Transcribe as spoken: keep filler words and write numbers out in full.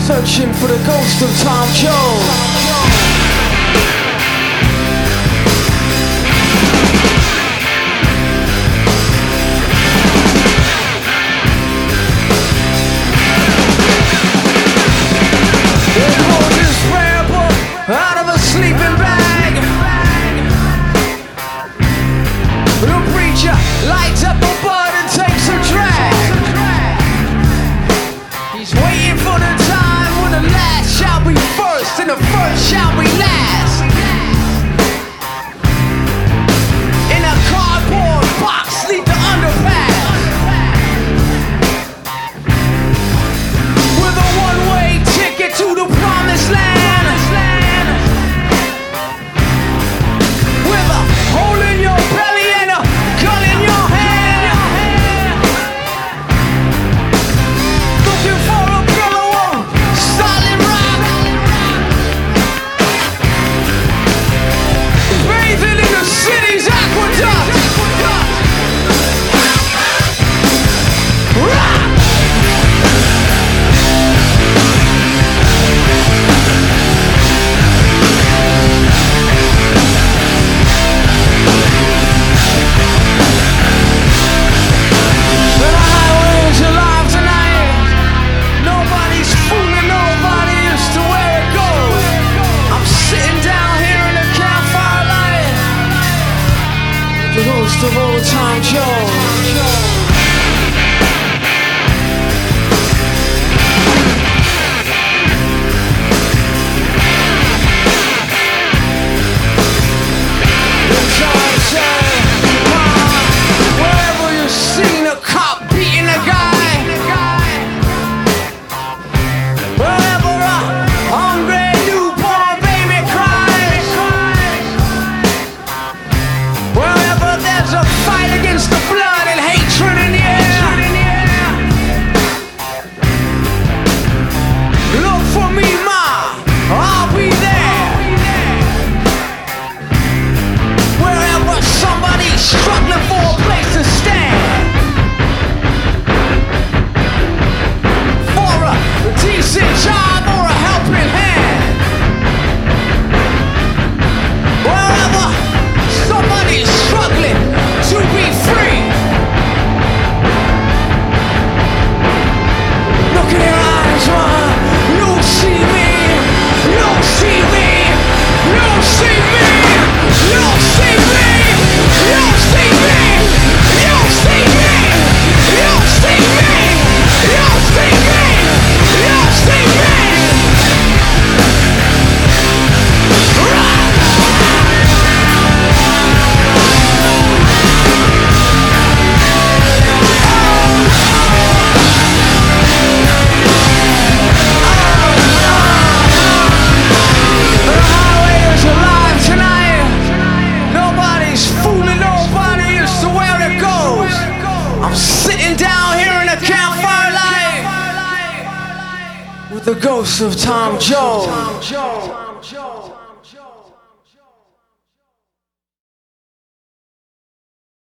Searching for the ghost of Tom Jones. Out of a sleeping bag, the preacher lights up a bud and takes a drag. He's waiting for the time when the last shall be first and the first shall be last. In a cardboard box neath the underpass, with a one-way ticket to the promised land. The ghost of old Tom Jones. Wherever you've seen a cop beating a guy, wherever a hungry newborn baby cries, wherever there's a fight against the blood and hatred in the air, look for me, ma, I'll be there. Wherever somebody's struggling for a place to stand, for a decent job or a helping hand, wherever somebody's struggling to be free, look in their eyes, man. You'll see me, you'll see me, you'll see me, you'll see me, you'll see me, you'll see me, you'll see me, you'll see me, you'll see me. The highway is alive tonight. Nobody's fooling nobody as to where it goes. I'm sitting down here in a campfire light with the ghost of Tom Jones.